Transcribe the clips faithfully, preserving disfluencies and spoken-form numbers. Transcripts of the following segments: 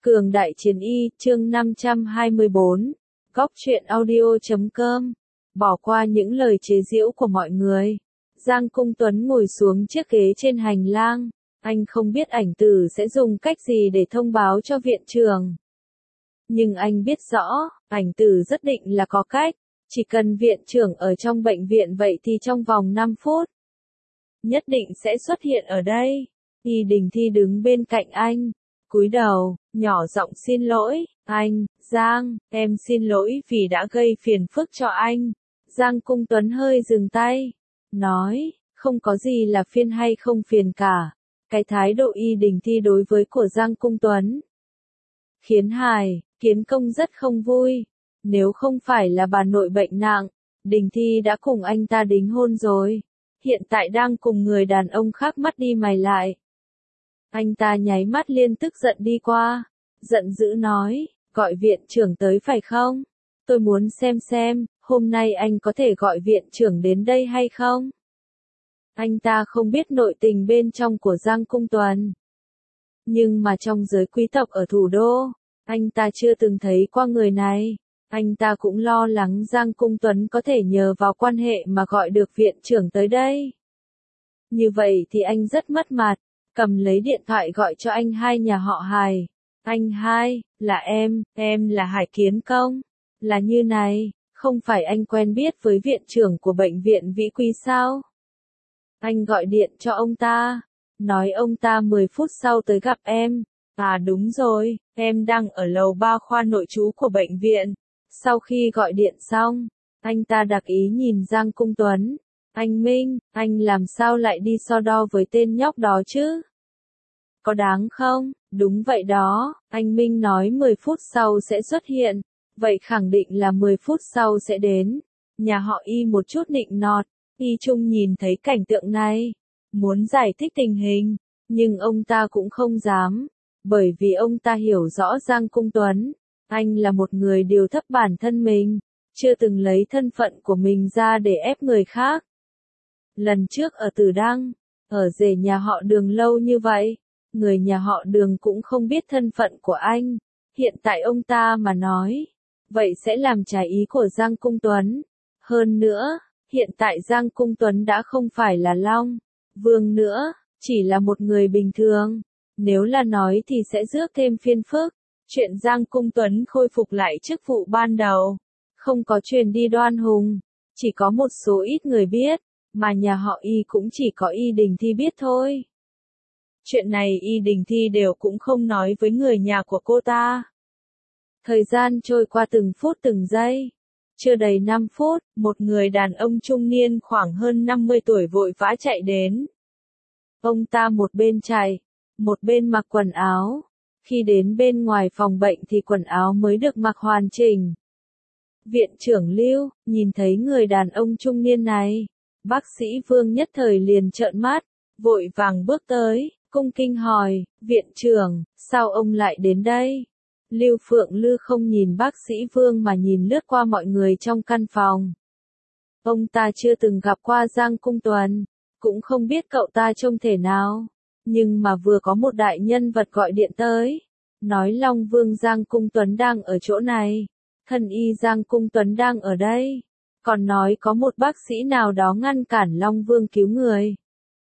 Cường đại chiến y, chương năm trăm hai mươi bốn. Góc truyện audio chấm com. Bỏ qua những lời chế giễu của mọi người. Giang Cung Tuấn ngồi xuống chiếc ghế trên hành lang. Anh không biết ảnh tử sẽ dùng cách gì để thông báo cho viện trưởng. Nhưng anh biết rõ, ảnh tử rất định là có cách. Chỉ cần viện trưởng ở trong bệnh viện vậy thì trong vòng năm phút. Nhất định sẽ xuất hiện ở đây. Y Đình Thi đứng bên cạnh anh. Cúi đầu, nhỏ giọng xin lỗi, anh, Giang, em xin lỗi vì đã gây phiền phức cho anh. Giang Cung Tuấn hơi dừng tay, nói, không có gì là phiền hay không phiền cả. Cái thái độ Y Đình Thi đối với của Giang Cung Tuấn khiến Hải, Kiến Công rất không vui. Nếu không phải là bà nội bệnh nặng, Đình Thi đã cùng anh ta đính hôn rồi. Hiện tại đang cùng người đàn ông khác mắt đi mày lại. Anh ta nháy mắt liên tức giận đi qua, giận dữ nói, gọi viện trưởng tới phải không? Tôi muốn xem xem, hôm nay anh có thể gọi viện trưởng đến đây hay không? Anh ta không biết nội tình bên trong của Giang Cung Tuấn. Nhưng mà trong giới quý tộc ở thủ đô, anh ta chưa từng thấy qua người này. Anh ta cũng lo lắng Giang Cung Tuấn có thể nhờ vào quan hệ mà gọi được viện trưởng tới đây. Như vậy thì anh rất mất mặt. Cầm lấy điện thoại gọi cho anh hai nhà họ Hải. Anh hai, là em, em là Hải Kiến Công. Là như này, không phải anh quen biết với viện trưởng của bệnh viện Vĩ Quý sao? Anh gọi điện cho ông ta, nói ông ta mười phút sau tới gặp em. À đúng rồi, em đang ở lầu ba khoa nội trú của bệnh viện. Sau khi gọi điện xong, anh ta đặc ý nhìn Giang Cung Tuấn. Anh Minh, anh làm sao lại đi so đo với tên nhóc đó chứ? Có đáng không? Đúng vậy đó, anh Minh nói mười phút sau sẽ xuất hiện. Vậy khẳng định là mười phút sau sẽ đến. Nhà họ Y một chút nịnh nọt. Y Trung nhìn thấy cảnh tượng này, muốn giải thích tình hình, nhưng ông ta cũng không dám. Bởi vì ông ta hiểu rõ Giang Cung Tuấn. Anh là một người điều thấp bản thân mình, chưa từng lấy thân phận của mình ra để ép người khác. Lần trước ở Tử Đăng, ở rể nhà họ Đường lâu như vậy, người nhà họ Đường cũng không biết thân phận của anh. Hiện tại ông ta mà nói, vậy sẽ làm trái ý của Giang Cung Tuấn. Hơn nữa, hiện tại Giang Cung Tuấn đã không phải là Long Vương nữa, chỉ là một người bình thường. Nếu là nói thì sẽ rước thêm phiền phức. Chuyện Giang Cung Tuấn khôi phục lại chức vụ ban đầu, không có truyền đi Đoan Hùng, chỉ có một số ít người biết, mà nhà họ Y cũng chỉ có Y Đình Thi biết thôi. Chuyện này Y Đình Thi đều cũng không nói với người nhà của cô ta. Thời gian trôi qua từng phút từng giây. Chưa đầy năm phút, một người đàn ông trung niên khoảng hơn năm mươi tuổi vội vã chạy đến. Ông ta một bên chạy, một bên mặc quần áo. Khi đến bên ngoài phòng bệnh thì quần áo mới được mặc hoàn chỉnh. Viện trưởng Lưu, nhìn thấy người đàn ông trung niên này, bác sĩ Vương nhất thời liền trợn mắt, vội vàng bước tới, cung kinh hỏi, viện trưởng, sao ông lại đến đây? Lưu Phượng Lư không nhìn bác sĩ Vương mà nhìn lướt qua mọi người trong căn phòng. Ông ta chưa từng gặp qua Giang Cung Tuấn, cũng không biết cậu ta trông thể nào. Nhưng mà vừa có một đại nhân vật gọi điện tới, nói Long Vương Giang Cung Tuấn đang ở chỗ này, thân y Giang Cung Tuấn đang ở đây, còn nói có một bác sĩ nào đó ngăn cản Long Vương cứu người.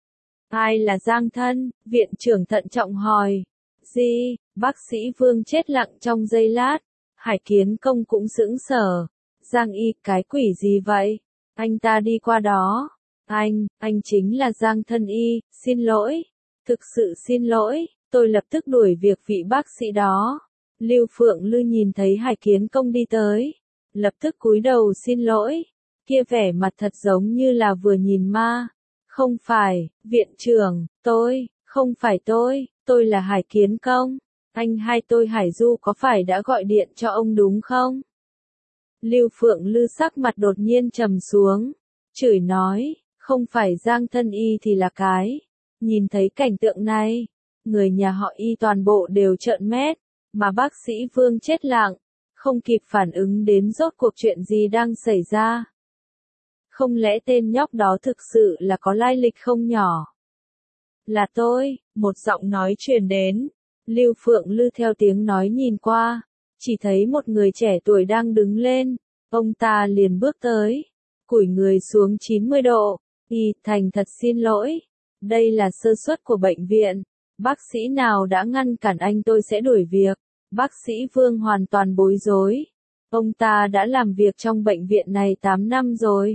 Ai là Giang thân? Viện trưởng thận trọng hỏi. Gì? Bác sĩ Vương chết lặng trong giây lát, Hải Kiến Công cũng sững sờ. Giang y, cái quỷ gì vậy? Anh ta đi qua đó. Anh, anh chính là Giang thân y, xin lỗi. Thực sự xin lỗi, tôi lập tức đuổi việc vị bác sĩ đó. Lưu Phượng Lư nhìn thấy Hải Kiến Công đi tới, lập tức cúi đầu xin lỗi, kia vẻ mặt thật giống như là vừa nhìn ma. Không phải, viện trưởng, tôi, không phải tôi, tôi là Hải Kiến Công. Anh hai tôi Hải Du có phải đã gọi điện cho ông đúng không? Lưu Phượng Lư sắc mặt đột nhiên trầm xuống, chửi nói, không phải Giang thân y thì là cái. Nhìn thấy cảnh tượng này, người nhà họ Y toàn bộ đều trợn mắt, mà bác sĩ Vương chết lặng, không kịp phản ứng đến rốt cuộc chuyện gì đang xảy ra. Không lẽ tên nhóc đó thực sự là có lai lịch không nhỏ? Là tôi, một giọng nói truyền đến. Lưu Phượng Lư theo tiếng nói nhìn qua, chỉ thấy một người trẻ tuổi đang đứng lên, ông ta liền bước tới, cúi người xuống chín mươi độ, y thành thật xin lỗi, đây là sơ suất của bệnh viện, bác sĩ nào đã ngăn cản anh tôi sẽ đuổi việc, bác sĩ Vương hoàn toàn bối rối, ông ta đã làm việc trong bệnh viện này tám năm rồi.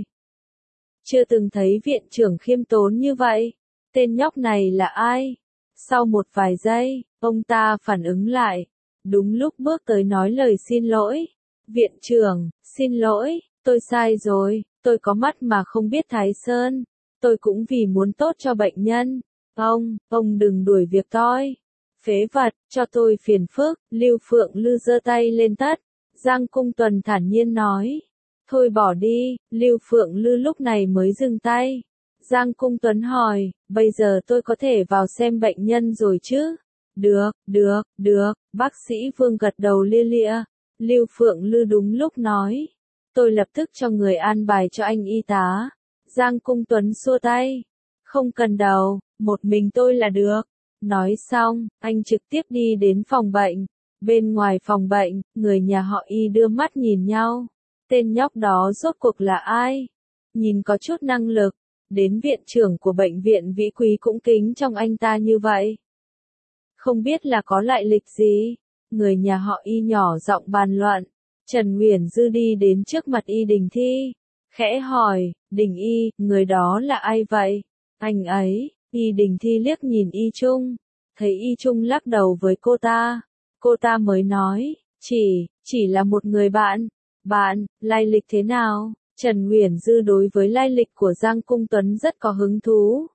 Chưa từng thấy viện trưởng khiêm tốn như vậy, tên nhóc này là ai? Sau một vài giây, ông ta phản ứng lại, đúng lúc bước tới nói lời xin lỗi. Viện trưởng, xin lỗi, tôi sai rồi, tôi có mắt mà không biết Thái Sơn, tôi cũng vì muốn tốt cho bệnh nhân. Ông, ông đừng đuổi việc tôi. Phế vật, cho tôi phiền phức, Lưu Phượng Lư giơ tay lên tất. Giang Cung Tuần thản nhiên nói. Thôi bỏ đi, Lưu Phượng Lư lúc này mới dừng tay. Giang Cung Tuấn hỏi, bây giờ tôi có thể vào xem bệnh nhân rồi chứ? Được, được, được, bác sĩ Vương gật đầu lia lịa. Lưu Phượng Lư đúng lúc nói. Tôi lập tức cho người an bài cho anh y tá. Giang Cung Tuấn xua tay. Không cần đâu, một mình tôi là được. Nói xong, anh trực tiếp đi đến phòng bệnh. Bên ngoài phòng bệnh, người nhà họ Y đưa mắt nhìn nhau. Tên nhóc đó rốt cuộc là ai? Nhìn có chút năng lực. Đến viện trưởng của bệnh viện Vĩ Quý cũng kính trong anh ta như vậy. Không biết là có lại lịch gì? Người nhà họ Y nhỏ giọng bàn luận. Trần Uyển Dư đi đến trước mặt Y Đình Thi. Khẽ hỏi, Đình Y, người đó là ai vậy? Anh ấy, Y Đình Thi liếc nhìn Y Trung. Thấy Y Trung lắc đầu với cô ta. Cô ta mới nói, chỉ, chỉ là một người bạn. Bạn, lai lịch thế nào? Trần Uyển Dư đối với lai lịch của Giang Cung Tuấn rất có hứng thú.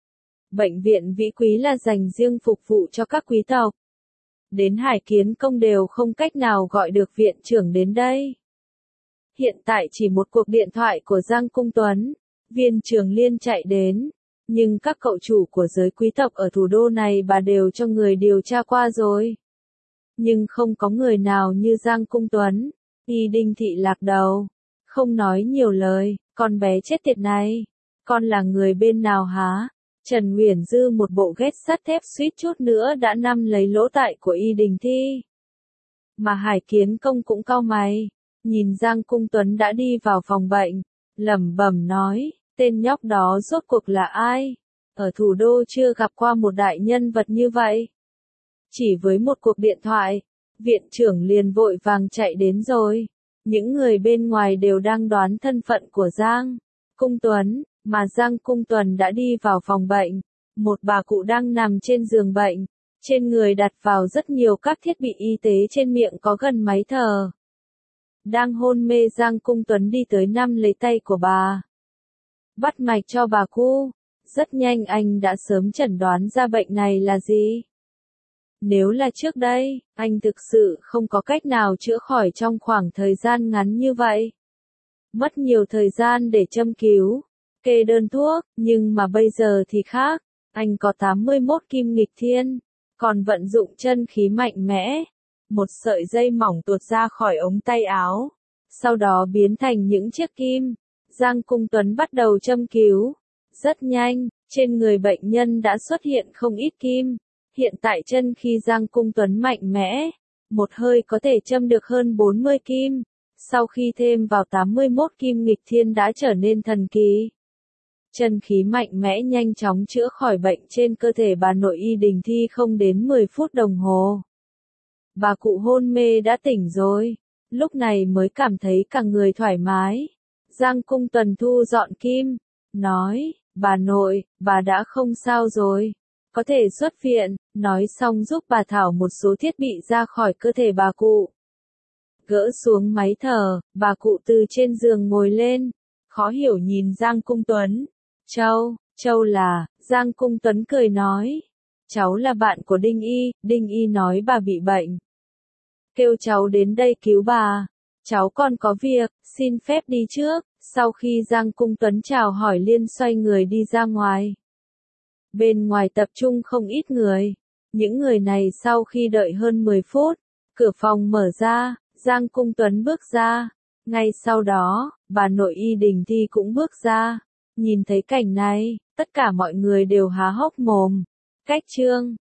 Bệnh viện Vĩ Quý là dành riêng phục vụ cho các quý tộc. Đến Hải Kiến Công đều không cách nào gọi được viện trưởng đến đây. Hiện tại chỉ một cuộc điện thoại của Giang Cung Tuấn, viên trường liên chạy đến. Nhưng các cậu chủ của giới quý tộc ở thủ đô này bà đều cho người điều tra qua rồi. Nhưng không có người nào như Giang Cung Tuấn. Y Đinh Thị lạc đầu. Không nói nhiều lời, con bé chết tiệt này. Con là người bên nào hả? Trần Uyển Dư một bộ ghét sắt thép suýt chút nữa đã nắm lấy lỗ tai của Y Đình Thi. Mà Hải Kiến Công cũng cau mày. Nhìn Giang Cung Tuấn đã đi vào phòng bệnh. Lẩm bẩm nói, tên nhóc đó rốt cuộc là ai? Ở thủ đô chưa gặp qua một đại nhân vật như vậy. Chỉ với một cuộc điện thoại, viện trưởng liền vội vàng chạy đến rồi. Những người bên ngoài đều đang đoán thân phận của Giang Cung Tuấn, mà Giang Cung Tuấn đã đi vào phòng bệnh. Một bà cụ đang nằm trên giường bệnh, trên người đặt vào rất nhiều các thiết bị y tế, trên miệng có gần máy thở. Đang hôn mê, Giang Cung Tuấn đi tới nắm lấy tay của bà. Bắt mạch cho bà cụ. Rất nhanh anh đã sớm chẩn đoán ra bệnh này là gì. Nếu là trước đây, anh thực sự không có cách nào chữa khỏi trong khoảng thời gian ngắn như vậy. Mất nhiều thời gian để châm cứu, kê đơn thuốc, nhưng mà bây giờ thì khác. Anh có tám mươi mốt kim nghịch thiên, còn vận dụng chân khí mạnh mẽ. Một sợi dây mỏng tuột ra khỏi ống tay áo, sau đó biến thành những chiếc kim. Giang Cung Tuấn bắt đầu châm cứu. Rất nhanh, trên người bệnh nhân đã xuất hiện không ít kim. Hiện tại chân khi Giang Cung Tuấn mạnh mẽ, một hơi có thể châm được hơn bốn mươi kim. Sau khi thêm vào tám mươi mốt kim nghịch thiên đã trở nên thần kỳ. Chân khí mạnh mẽ nhanh chóng chữa khỏi bệnh trên cơ thể bà nội Y Đình Thi không đến mười phút đồng hồ. Bà cụ hôn mê đã tỉnh rồi, lúc này mới cảm thấy cả người thoải mái. Giang Cung Tuấn thu dọn kim, nói, bà nội, bà đã không sao rồi. Có thể xuất viện, nói xong giúp bà thảo một số thiết bị ra khỏi cơ thể bà cụ. Gỡ xuống máy thở, bà cụ từ trên giường ngồi lên, khó hiểu nhìn Giang Cung Tuấn. Châu, Châu là, Giang Cung Tuấn cười nói. Cháu là bạn của Đinh Y, Đinh Y nói bà bị bệnh. Kêu cháu đến đây cứu bà. Cháu còn có việc, xin phép đi trước. Sau khi Giang Cung Tuấn chào hỏi liền xoay người đi ra ngoài. Bên ngoài tập trung không ít người. Những người này sau khi đợi hơn mười phút, cửa phòng mở ra, Giang Cung Tuấn bước ra. Ngay sau đó, bà nội Y Đình Thi cũng bước ra. Nhìn thấy cảnh này, tất cả mọi người đều há hốc mồm. Cách chương